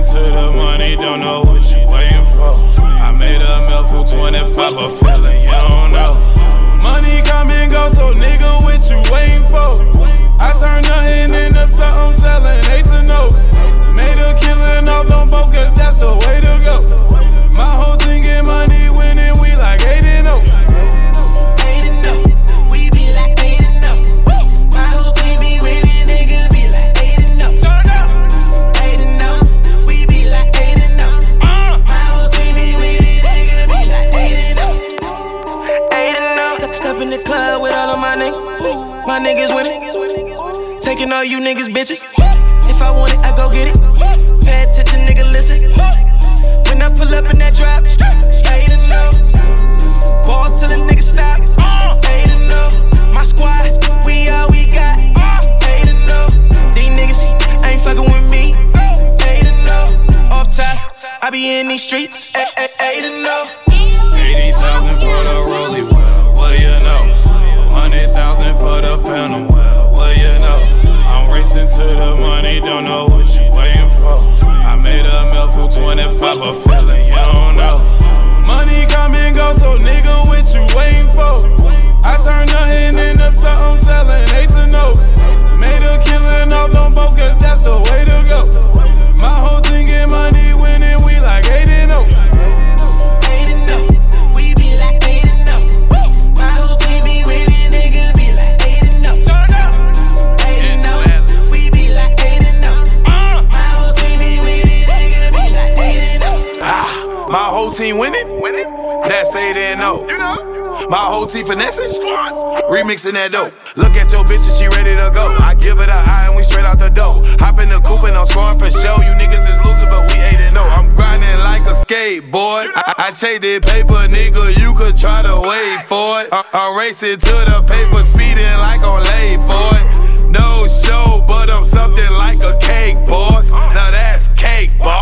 to the money, don't know what you waiting for. I made a meal for 25, but feeling you don't know. Money come and go, so nigga, what you waiting for? I turn nothing into something, selling 8 to no's. Made a killing off them boats, cause that's the way to go. My whole thing get money winning, we like 8-0. 8-0, we be like 8-0. My whole team be winning, nigga be like 8-0. 8-0, we be like 8-0. My whole team be winning, nigga be like 8-0. 8-0. Step in the club with all of my niggas winning. Taking all you niggas bitches. If I want it, I go get it. Pay attention, nigga, listen. When I pull up in that drop, 8-0. Ball till a nigga stop. 8-0. My squad, we all we got. 8-0. These niggas ain't fucking with me. 8-0. Off top, I be in these streets. 8-0. 80,000 for the rollie, well, you know. 100,000 for the phantom, well, you know. I'm racing to the money, don't know what you waiting for. I made a meal for 25, but feeling you don't know. Money come and go, so nigga, what you waiting for? I turn nothing into something, selling 8 to no's. Made a killing off them boats, cause that's the way to go. My whole thing get money winning, we like 8-0. 8-0, we be like 8-0. My whole team be winning, nigga be like 8-0. 8-0, we be like 8-0. My whole team be winning, nigga be like 8-0. My whole team winning? That's 8-0. You know? My whole team finessing? Remixing that dope. Look at your bitch and she ready to go. I give it a eye and we straight out the door. Hop in the coupe and I'm scoring for show. You niggas is losing but we 8-0. I'm grinding like a skateboard. I chase that paper, nigga, you could try to wait for it. I'm racing to the paper, speeding like on late for it. No show, but I'm something like a cake boss. Now that's cake, boss.